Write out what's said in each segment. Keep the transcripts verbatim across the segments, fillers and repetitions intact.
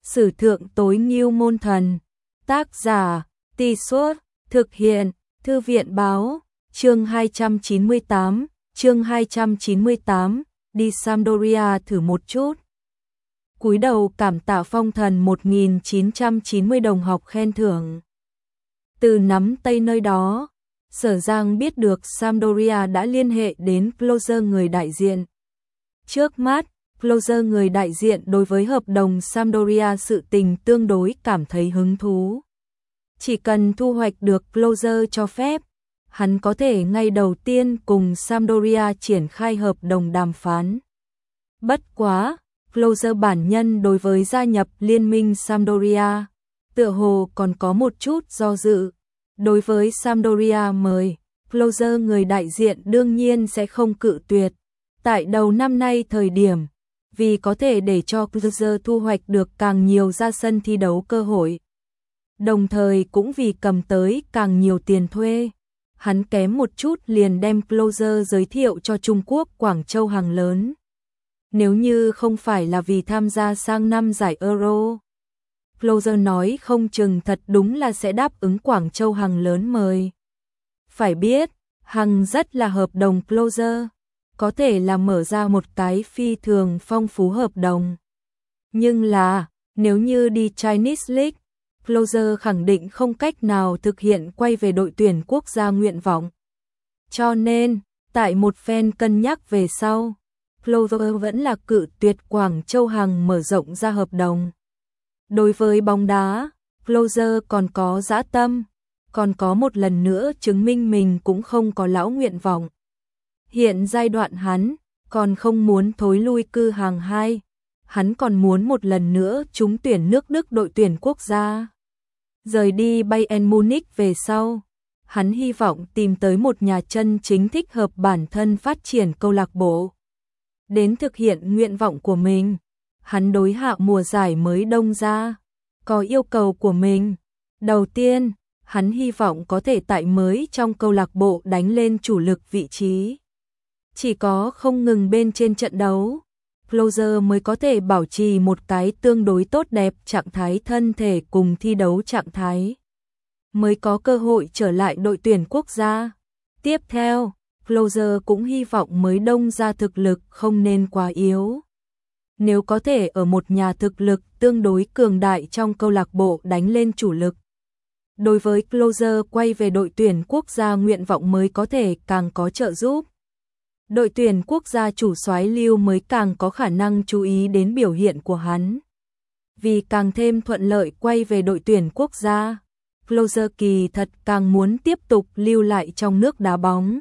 Sử thượng tối ngưu môn thần. Tác giả, Tì Suốt, thực hiện, Thư viện báo, chương hai trăm chín mươi tám, chương hai trăm chín mươi tám, đi Sampdoria thử một chút. Cúi đầu cảm tạ phong thần một nghìn chín trăm chín mươi đồng học khen thưởng. Từ nắm tay nơi đó, Sở Giang biết được Sampdoria đã liên hệ đến Closer người đại diện. Trước mắt, Closer người đại diện đối với hợp đồng Sampdoria sự tình tương đối cảm thấy hứng thú. Chỉ cần thu hoạch được Closer cho phép, hắn có thể ngay đầu tiên cùng Sampdoria triển khai hợp đồng đàm phán. Bất quá, Closer bản nhân đối với gia nhập liên minh Sampdoria, tựa hồ còn có một chút do dự. Đối với Sampdoria mời, Closer người đại diện đương nhiên sẽ không cự tuyệt. Tại đầu năm nay thời điểm, vì có thể để cho Closer thu hoạch được càng nhiều ra sân thi đấu cơ hội. Đồng thời cũng vì cầm tới càng nhiều tiền thuê, hắn kém một chút liền đem Closer giới thiệu cho Trung Quốc Quảng Châu hàng lớn. Nếu như không phải là vì tham gia sang năm giải Euro, Closer nói không chừng thật đúng là sẽ đáp ứng Quảng Châu hàng lớn mời. Phải biết, Hằng rất là hợp đồng Closer, có thể là mở ra một cái phi thường phong phú hợp đồng. Nhưng là, nếu như đi Chinese League, Closer khẳng định không cách nào thực hiện quay về đội tuyển quốc gia nguyện vọng. Cho nên, tại một phen cân nhắc về sau, Closer vẫn là cự tuyệt Quảng Châu Hằng mở rộng ra hợp đồng. Đối với bóng đá, Closer còn có dã tâm, còn có một lần nữa chứng minh mình cũng không có lão nguyện vọng. Hiện giai đoạn hắn còn không muốn thối lui cư hàng hai, hắn còn muốn một lần nữa trúng tuyển nước Đức đội tuyển quốc gia. Rời đi Bayern Munich về sau, hắn hy vọng tìm tới một nhà chân chính thích hợp bản thân phát triển câu lạc bộ. Đến thực hiện nguyện vọng của mình, hắn đối hạ mùa giải mới Đông ra, có yêu cầu của mình. Đầu tiên, hắn hy vọng có thể tại mới trong câu lạc bộ đánh lên chủ lực vị trí. Chỉ có không ngừng bên trên trận đấu, Closer mới có thể bảo trì một cái tương đối tốt đẹp trạng thái thân thể cùng thi đấu trạng thái, mới có cơ hội trở lại đội tuyển quốc gia. Tiếp theo, Closer cũng hy vọng mới Đông ra thực lực không nên quá yếu. Nếu có thể ở một nhà thực lực tương đối cường đại trong câu lạc bộ đánh lên chủ lực, đối với Closer quay về đội tuyển quốc gia nguyện vọng mới có thể càng có trợ giúp. Đội tuyển quốc gia chủ soái Lưu mới càng có khả năng chú ý đến biểu hiện của hắn. Vì càng thêm thuận lợi quay về đội tuyển quốc gia, Closer kỳ thật càng muốn tiếp tục lưu lại trong nước đá bóng.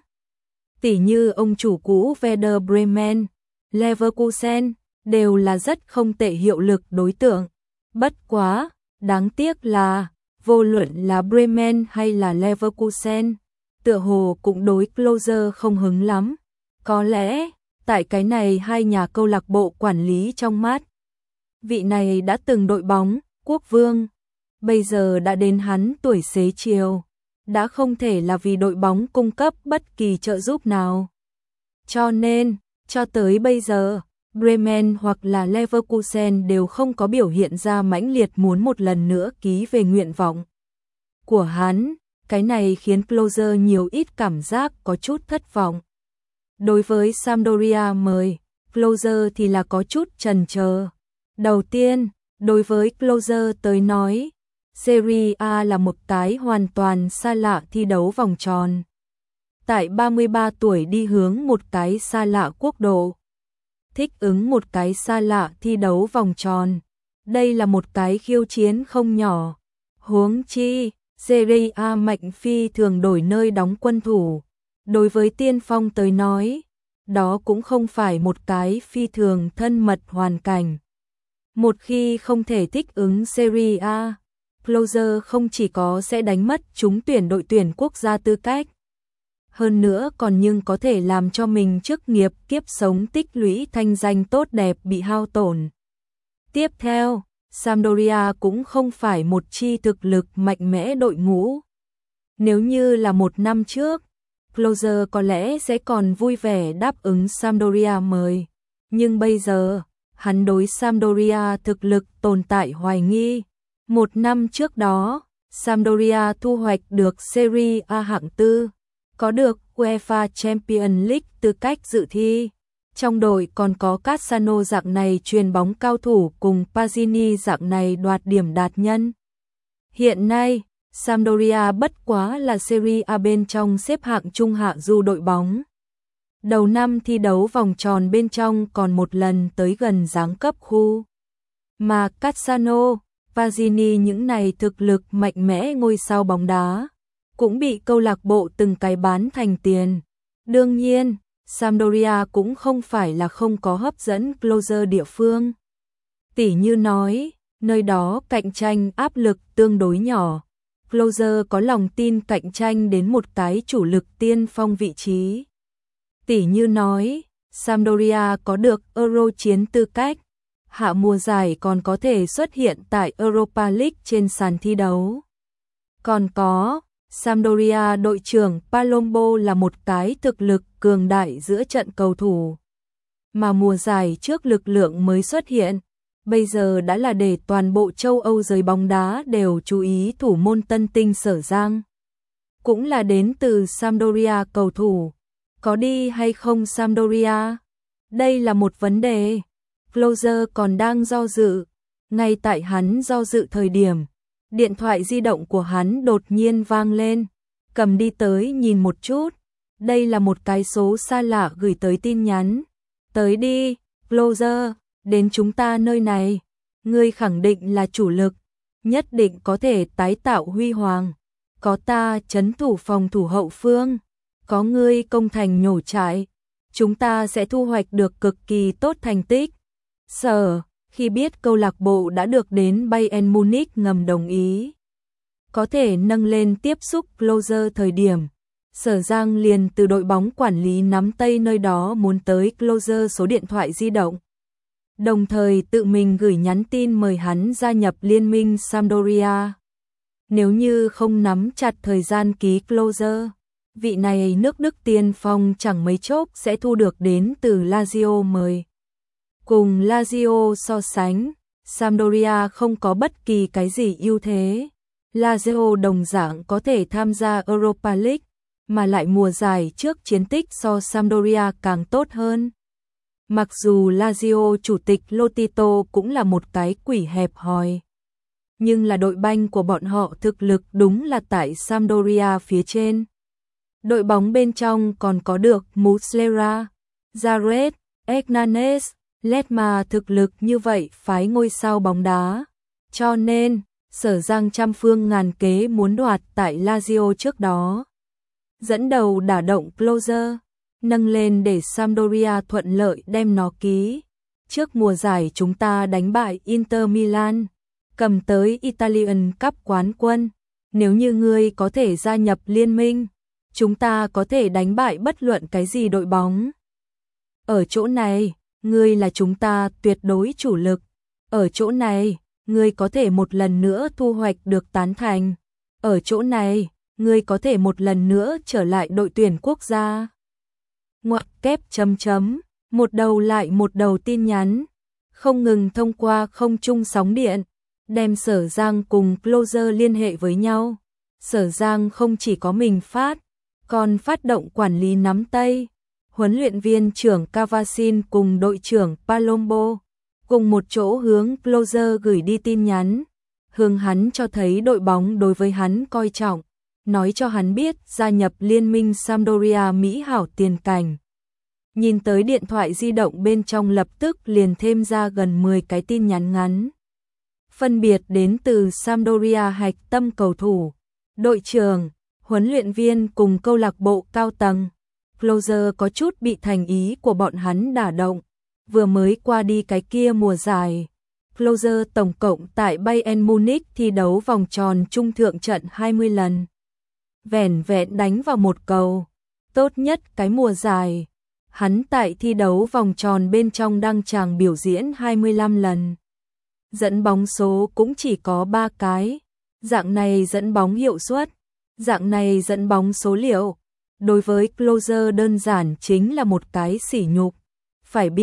Tỉ như ông chủ cũ Werder Bremen, Leverkusen, đều là rất không tệ hiệu lực đối tượng. Bất quá, đáng tiếc là, vô luận là Bremen hay là Leverkusen, tựa hồ cũng đối Closer không hứng lắm. Có lẽ, tại cái này hai nhà câu lạc bộ quản lý trong mắt, vị này đã từng đội bóng, quốc vương, bây giờ đã đến hắn tuổi xế chiều, đã không thể là vì đội bóng cung cấp bất kỳ trợ giúp nào. Cho nên, cho tới bây giờ, Bremen hoặc là Leverkusen đều không có biểu hiện ra mãnh liệt muốn một lần nữa ký về nguyện vọng của hắn, cái này khiến Closer nhiều ít cảm giác có chút thất vọng. Đối với Sampdoria mời, Closer thì là có chút chần chờ. Đầu tiên, đối với Closer tới nói, Serie A là một cái hoàn toàn xa lạ thi đấu vòng tròn. Tại ba mươi ba tuổi đi hướng một cái xa lạ quốc độ, thích ứng một cái xa lạ thi đấu vòng tròn. Đây là một cái khiêu chiến không nhỏ. Huống chi, Serie A mạnh phi thường đổi nơi đóng quân thủ. Đối với tiên phong tới nói, đó cũng không phải một cái phi thường thân mật hoàn cảnh. Một khi không thể thích ứng Serie A, Closer không chỉ có sẽ đánh mất trúng tuyển đội tuyển quốc gia tư cách, hơn nữa còn nhưng có thể làm cho mình chức nghiệp kiếp sống tích lũy thanh danh tốt đẹp bị hao tổn. Tiếp theo, Sampdoria cũng không phải một chi thực lực mạnh mẽ đội ngũ. Nếu như là một năm trước, Closer có lẽ sẽ còn vui vẻ đáp ứng Sampdoria mời, nhưng bây giờ, hắn đối Sampdoria thực lực tồn tại hoài nghi. Một năm trước đó, Sampdoria thu hoạch được Serie A hạng tư, có được UEFA Champions League tư cách dự thi. Trong đội còn có Cassano dạng này chuyền bóng cao thủ cùng Pazzini dạng này đoạt điểm đạt nhân. Hiện nay, Sampdoria bất quá là Serie A bên trong xếp hạng trung hạ du đội bóng. Đầu năm thi đấu vòng tròn bên trong còn một lần tới gần giáng cấp khu. Mà Cassano, Pazzini những này thực lực mạnh mẽ ngôi sao bóng đá, cũng bị câu lạc bộ từng cái bán thành tiền. Đương nhiên, Sampdoria cũng không phải là không có hấp dẫn closer địa phương. Tỉ như nói, nơi đó cạnh tranh áp lực tương đối nhỏ. Closer có lòng tin cạnh tranh đến một cái chủ lực tiên phong vị trí. Tỉ như nói, Sampdoria có được Euro chiến tư cách, hạ mùa giải còn có thể xuất hiện tại Europa League trên sàn thi đấu. Còn có, Sampdoria đội trưởng Palombo là một cái thực lực cường đại giữa trận cầu thủ. Mà mùa giải trước lực lượng mới xuất hiện, bây giờ đã là để toàn bộ châu Âu giới bóng đá đều chú ý thủ môn tân tinh Sở Giang. Cũng là đến từ Sampdoria cầu thủ. Có đi hay không Sampdoria? Đây là một vấn đề. Closer còn đang do dự. Ngay tại hắn do dự thời điểm, điện thoại di động của hắn đột nhiên vang lên. Cầm đi tới nhìn một chút. Đây là một cái số xa lạ gửi tới tin nhắn. Tới đi, Closer, đến chúng ta nơi này. Ngươi khẳng định là chủ lực, nhất định có thể tái tạo huy hoàng. Có ta trấn thủ phòng thủ hậu phương, có ngươi công thành nhổ trại, chúng ta sẽ thu hoạch được cực kỳ tốt thành tích. Sở, khi biết câu lạc bộ đã được đến Bayern Munich ngầm đồng ý, có thể nâng lên tiếp xúc Closer thời điểm, Sở Giang liền từ đội bóng quản lý nắm tay nơi đó muốn tới Closer số điện thoại di động. Đồng thời tự mình gửi nhắn tin mời hắn gia nhập liên minh Sampdoria. Nếu như không nắm chặt thời gian ký Closer, vị này nước Đức tiên phong chẳng mấy chốc sẽ thu được đến từ Lazio mời. Cùng Lazio so sánh, Sampdoria không có bất kỳ cái gì ưu thế. Lazio đồng dạng có thể tham gia Europa League, mà lại mùa giải trước chiến tích so Sampdoria càng tốt hơn. Mặc dù Lazio chủ tịch Lotito cũng là một cái quỷ hẹp hòi, nhưng là đội banh của bọn họ thực lực đúng là tại Sampdoria phía trên. Đội bóng bên trong còn có được Muslera, Jared, Hernanes, Ledma thực lực như vậy phái ngôi sao bóng đá. Cho nên, Sở Giang trăm phương ngàn kế muốn đoạt tại Lazio trước đó. Dẫn đầu đả động Closer, nâng lên để Sampdoria thuận lợi đem nó ký. Trước mùa giải chúng ta đánh bại Inter Milan, cầm tới Italian Cup quán quân. Nếu như ngươi có thể gia nhập liên minh, chúng ta có thể đánh bại bất luận cái gì đội bóng. Ở chỗ này, ngươi là chúng ta tuyệt đối chủ lực. Ở chỗ này, ngươi có thể một lần nữa thu hoạch được tán thành. Ở chỗ này, ngươi có thể một lần nữa trở lại đội tuyển quốc gia. Ngoặc kép chấm chấm, một đầu lại một đầu tin nhắn, không ngừng thông qua không trung sóng điện, đem Sở Giang cùng Closer liên hệ với nhau. Sở Giang không chỉ có mình phát, còn phát động quản lý nắm tay, huấn luyện viên trưởng Cavasin cùng đội trưởng Palombo, cùng một chỗ hướng Closer gửi đi tin nhắn, hướng hắn cho thấy đội bóng đối với hắn coi trọng, nói cho hắn biết gia nhập liên minh Sampdoria mỹ hảo tiền cảnh. Nhìn tới điện thoại di động bên trong lập tức liền thêm ra gần mười cái tin nhắn ngắn. Phân biệt đến từ Sampdoria hạch tâm cầu thủ, đội trưởng, huấn luyện viên cùng câu lạc bộ cao tầng. Closer có chút bị thành ý của bọn hắn đả động. Vừa mới qua đi cái kia mùa giải, Closer tổng cộng tại Bayern Munich thi đấu vòng tròn trung thượng trận hai mươi lần. Vẻn vẹn đánh vào một cầu. Tốt nhất cái mùa giải, hắn tại thi đấu vòng tròn bên trong đăng tràng biểu diễn hai mươi lăm lần. Dẫn bóng số cũng chỉ có ba cái. Dạng này dẫn bóng hiệu suất, dạng này dẫn bóng số liệu, đối với Closer đơn giản chính là một cái sỉ nhục. Phải biết,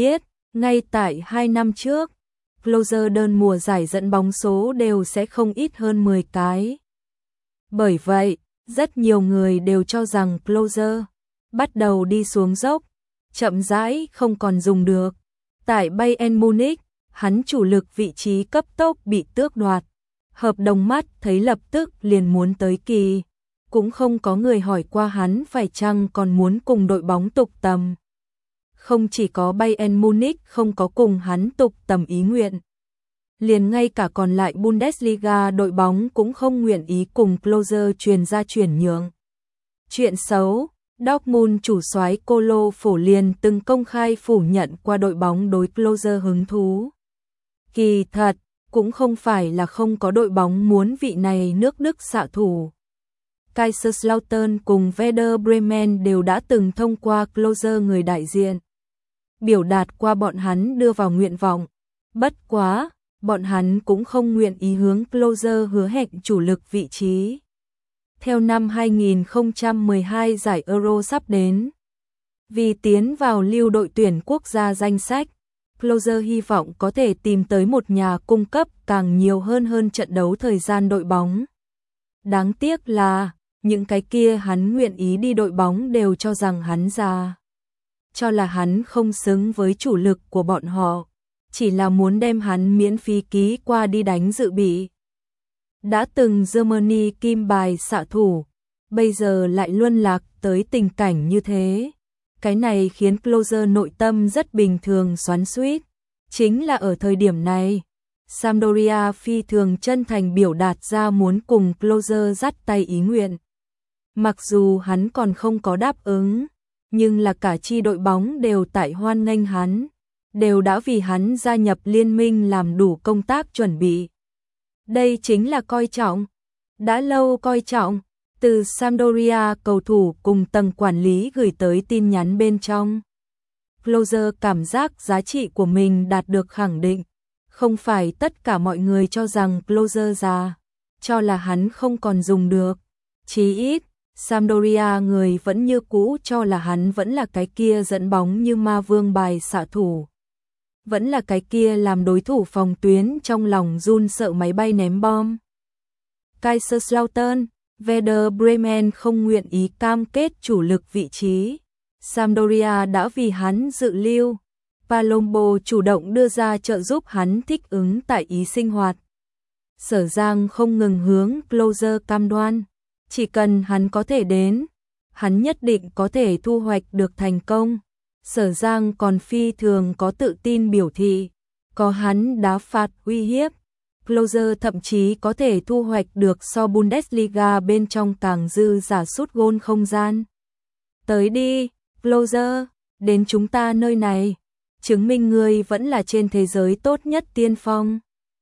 Ngay tại hai năm trước, closer đơn mùa giải dẫn bóng số đều sẽ không ít hơn mười cái. Bởi vậy, rất nhiều người đều cho rằng closer bắt đầu đi xuống dốc, chậm rãi không còn dùng được. Tại Bayern Munich, hắn chủ lực vị trí cấp tốc bị tước đoạt. Hợp đồng mắt thấy lập tức liền muốn tới kỳ. Cũng không có người hỏi qua hắn phải chăng còn muốn cùng đội bóng tục tầm. Không chỉ có Bayern Munich không có cùng hắn tục tầm ý nguyện. Liền ngay cả còn lại Bundesliga đội bóng cũng không nguyện ý cùng closer truyền ra chuyển nhượng. Chuyện xấu, Dortmund chủ soái Kolo Phổ liền từng công khai phủ nhận qua đội bóng đối closer hứng thú. Kỳ thật, cũng không phải là không có đội bóng muốn vị này nước Đức xạ thủ. Kaiserslautern cùng Werder Bremen đều đã từng thông qua closer người đại diện. Biểu đạt qua bọn hắn đưa vào nguyện vọng. Bất quá, bọn hắn cũng không nguyện ý hướng closer hứa hẹn chủ lực vị trí. Theo năm hai nghìn không trăm mười hai giải Euro sắp đến, vì tiến vào lưu đội tuyển quốc gia danh sách, closer hy vọng có thể tìm tới một nhà cung cấp càng nhiều hơn hơn trận đấu thời gian đội bóng. Đáng tiếc là, những cái kia hắn nguyện ý đi đội bóng đều cho rằng hắn già. Cho là hắn không xứng với chủ lực của bọn họ, chỉ là muốn đem hắn miễn phí ký qua đi đánh dự bị. Đã từng Germany kim bài xạ thủ, bây giờ lại luân lạc tới tình cảnh như thế. Cái này khiến closer nội tâm rất bình thường xoắn xuýt. Chính là ở thời điểm này, Sampdoria phi thường chân thành biểu đạt ra muốn cùng closer dắt tay ý nguyện. Mặc dù hắn còn không có đáp ứng, nhưng là cả chi đội bóng đều tại hoan nghênh hắn, đều đã vì hắn gia nhập liên minh làm đủ công tác chuẩn bị. Đây chính là coi trọng, đã lâu coi trọng, từ Sampdoria cầu thủ cùng tầng quản lý gửi tới tin nhắn bên trong. Closer cảm giác giá trị của mình đạt được khẳng định, không phải tất cả mọi người cho rằng closer già, cho là hắn không còn dùng được. Chí ít, Sampdoria người vẫn như cũ cho là hắn vẫn là cái kia dẫn bóng như ma vương bài xạ thủ. Vẫn là cái kia làm đối thủ phòng tuyến trong lòng run sợ máy bay ném bom. Kaiserslautern, Werder Bremen không nguyện ý cam kết chủ lực vị trí. Sampdoria đã vì hắn dự lưu. Palombo chủ động đưa ra trợ giúp hắn thích ứng tại ý sinh hoạt. Sở Giang không ngừng hướng closer cam đoan. Chỉ cần hắn có thể đến, hắn nhất định có thể thu hoạch được thành công. Sở Giang còn phi thường có tự tin biểu thị, có hắn đá phạt uy hiếp, closer thậm chí có thể thu hoạch được so Bundesliga bên trong càng dư giả sút gôn không gian. Tới đi, closer, đến chúng ta nơi này, chứng minh ngươi vẫn là trên thế giới tốt nhất tiên phong.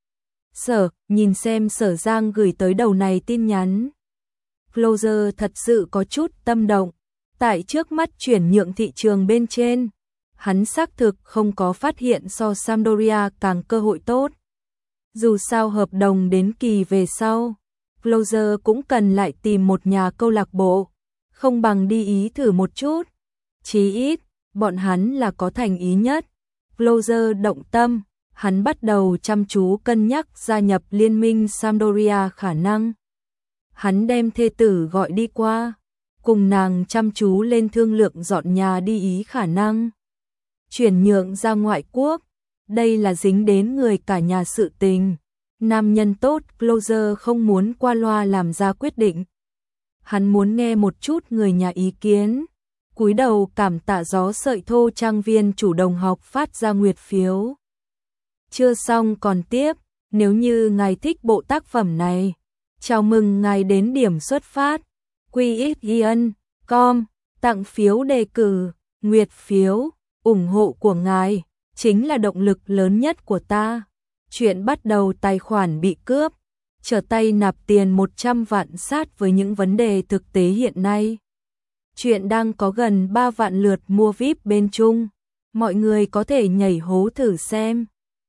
Sở, nhìn xem Sở Giang gửi tới đầu này tin nhắn. Closer thật sự có chút tâm động. Tại trước mắt chuyển nhượng thị trường bên trên, hắn xác thực không có phát hiện so Sampdoria càng cơ hội tốt. Dù sao hợp đồng đến kỳ về sau, closer cũng cần lại tìm một nhà câu lạc bộ, không bằng đi ý thử một chút. Chí ít, bọn hắn là có thành ý nhất. Closer động tâm, hắn bắt đầu chăm chú cân nhắc gia nhập liên minh Sampdoria khả năng. Hắn đem thê tử gọi đi qua, cùng nàng chăm chú lên thương lượng dọn nhà đi ý khả năng. Chuyển nhượng ra ngoại quốc, đây là dính đến người cả nhà sự tình. Nam nhân tốt closer không muốn qua loa làm ra quyết định. Hắn muốn nghe một chút người nhà ý kiến. Cúi đầu cảm tạ gió sợi thô trang viên chủ đồng học phát ra nguyệt phiếu. Chưa xong còn tiếp, nếu như ngài thích bộ tác phẩm này, chào mừng ngài đến điểm xuất phát. quy ích giê en chấm com, tặng phiếu đề cử, nguyệt phiếu, ủng hộ của ngài, chính là động lực lớn nhất của ta. Chuyện bắt đầu tài khoản bị cướp, trở tay nạp tiền một trăm vạn sát với những vấn đề thực tế hiện nay. Chuyện đang có gần ba vạn lượt mua víp bên Trung, mọi người có thể nhảy hố thử xem.